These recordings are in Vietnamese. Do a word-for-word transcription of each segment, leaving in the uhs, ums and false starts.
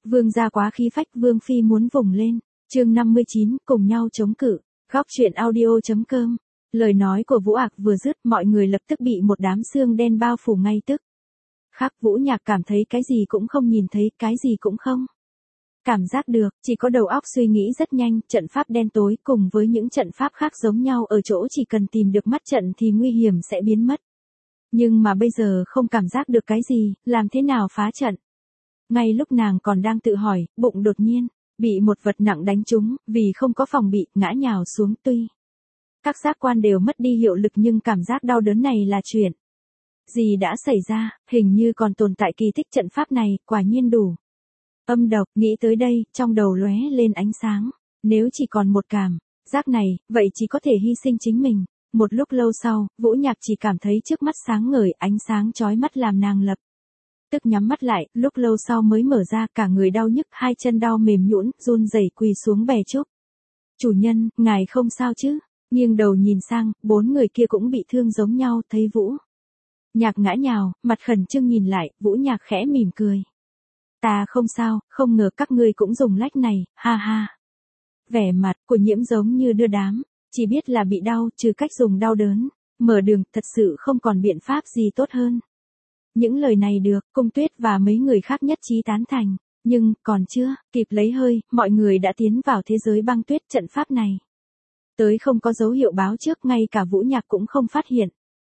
Vương gia quá khí phách, Vương phi muốn vùng lên. Chương năm mươi chín, cùng nhau chống cự. Góc truyện audio chấm com. Lời nói của Vũ Ạc vừa dứt, mọi người lập tức bị một đám sương đen bao phủ ngay tức khắc. Vũ Nhạc cảm thấy cái gì cũng không nhìn thấy, cái gì cũng không cảm giác được, chỉ có đầu óc suy nghĩ rất nhanh. Trận pháp đen tối cùng với những trận pháp khác giống nhau ở chỗ chỉ cần tìm được mắt trận thì nguy hiểm sẽ biến mất. Nhưng mà bây giờ không cảm giác được cái gì, làm thế nào phá trận? Ngay lúc nàng còn đang tự hỏi, bụng đột nhiên bị một vật nặng đánh trúng, vì không có phòng bị, ngã nhào xuống. Tuy các giác quan đều mất đi hiệu lực nhưng cảm giác đau đớn này là chuyện gì đã xảy ra, hình như còn tồn tại kỳ tích trận pháp này, quả nhiên đủ âm độc. Nghĩ tới đây, trong đầu lóe lên ánh sáng. Nếu chỉ còn một cảm giác này, vậy chỉ có thể hy sinh chính mình. Một lúc lâu sau, Vũ Nhạc chỉ cảm thấy trước mắt sáng ngời, ánh sáng chói mắt làm nàng lập tức nhắm mắt lại, lúc lâu sau mới mở ra, cả người đau nhức, hai chân đau mềm nhũn, run rẩy quỳ xuống bè trúc. Chủ nhân, ngài không sao chứ? Nghiêng đầu nhìn sang, bốn người kia cũng bị thương giống nhau. Thấy Vũ Nhạc ngã nhào, mặt khẩn trương nhìn lại, Vũ Nhạc khẽ mỉm cười. Ta không sao, không ngờ các ngươi cũng dùng lách này, ha ha. Vẻ mặt của Nhiễm giống như đưa đám, chỉ biết là bị đau, trừ cách dùng đau đớn mở đường, thật sự không còn biện pháp gì tốt hơn. Những lời này được Cung Tuyết và mấy người khác nhất trí tán thành, nhưng còn chưa kịp lấy hơi, mọi người đã tiến vào thế giới băng tuyết. Trận pháp này tới không có dấu hiệu báo trước, ngay cả Vũ Nhạc cũng không phát hiện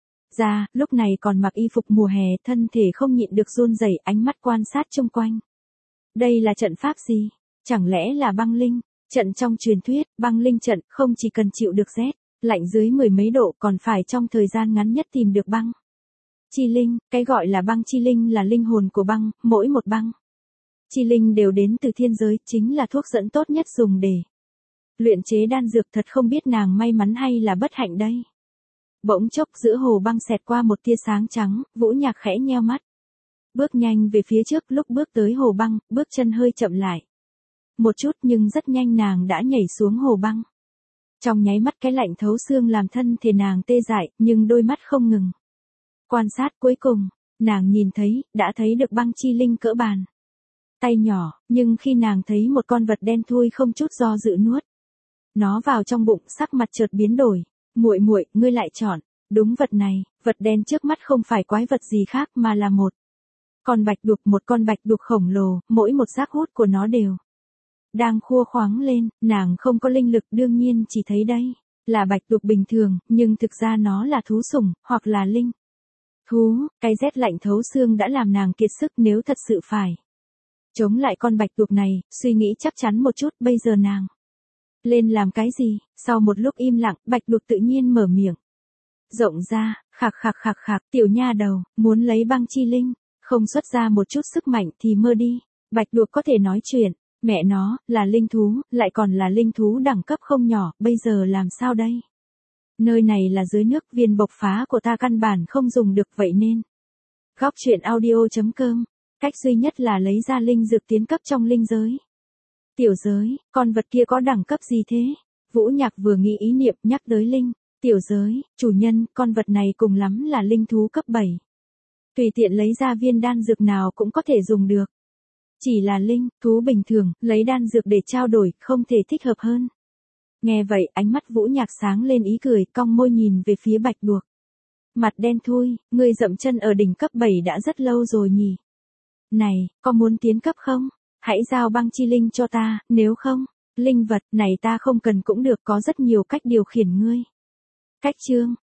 ra, lúc này còn mặc y phục mùa hè, thân thể không nhịn được run rẩy, ánh mắt quan sát xung quanh. Đây là trận pháp gì? Chẳng lẽ là băng linh? Trận trong truyền thuyết, băng linh trận, không chỉ cần chịu được rét lạnh dưới mười mấy độ, còn phải trong thời gian ngắn nhất tìm được băng chi linh. Cái gọi là băng chi linh là linh hồn của băng, mỗi một băng chi linh đều đến từ thiên giới, chính là thuốc dẫn tốt nhất dùng để luyện chế đan dược. Thật không biết nàng may mắn hay là bất hạnh đây. Bỗng chốc giữa hồ băng xẹt qua một tia sáng trắng, Vũ Nhạc khẽ nheo mắt, bước nhanh về phía trước. Lúc bước tới hồ băng, bước chân hơi chậm lại một chút, nhưng rất nhanh nàng đã nhảy xuống hồ băng. Trong nháy mắt, cái lạnh thấu xương làm thân thể nàng tê dại, nhưng đôi mắt không ngừng quan sát. Cuối cùng, nàng nhìn thấy, đã thấy được băng chi linh cỡ bàn tay nhỏ, nhưng khi nàng thấy một con vật đen thui, không chút do dự nuốt nó vào trong bụng, sắc mặt chợt biến đổi. Muội muội, ngươi lại chọn đúng vật này. Vật đen trước mắt không phải quái vật gì khác mà là một con bạch đục, một con bạch đục khổng lồ, mỗi một giác hút của nó đều đang khua khoáng lên. Nàng không có linh lực, đương nhiên chỉ thấy đây là bạch đục bình thường, nhưng thực ra nó là thú sủng, hoặc là linh thú. Cái rét lạnh thấu xương đã làm nàng kiệt sức, nếu thật sự phải chống lại con bạch đục này, suy nghĩ chắc chắn một chút, bây giờ nàng lên làm cái gì? Sau một lúc im lặng, bạch đục tự nhiên mở miệng rộng ra, khạc khạc khạc khạc, tiểu nha đầu, muốn lấy băng chi linh, không xuất ra một chút sức mạnh thì mơ đi. Bạch đục có thể nói chuyện, mẹ nó, là linh thú, lại còn là linh thú đẳng cấp không nhỏ, bây giờ làm sao đây? Nơi này là dưới nước, viên bộc phá của ta căn bản không dùng được, vậy nên góc truyện audio chấm com, cách duy nhất là lấy ra linh dược tiến cấp trong linh giới. Tiểu giới, con vật kia có đẳng cấp gì thế? Vũ Nhạc vừa nghĩ ý niệm, nhắc tới linh tiểu giới, chủ nhân, con vật này cùng lắm là linh thú cấp bảy. Tùy tiện lấy ra viên đan dược nào cũng có thể dùng được. Chỉ là linh thú bình thường, lấy đan dược để trao đổi, không thể thích hợp hơn. Nghe vậy, ánh mắt Vũ Nhạc sáng lên ý cười, cong môi nhìn về phía bạch đuộc. Mặt đen thui, ngươi dậm chân ở đỉnh cấp bảy đã rất lâu rồi nhỉ? Này, có muốn tiến cấp không? Hãy giao băng chi linh cho ta, nếu không, linh vật này ta không cần cũng được, có rất nhiều cách điều khiển ngươi. Cách chương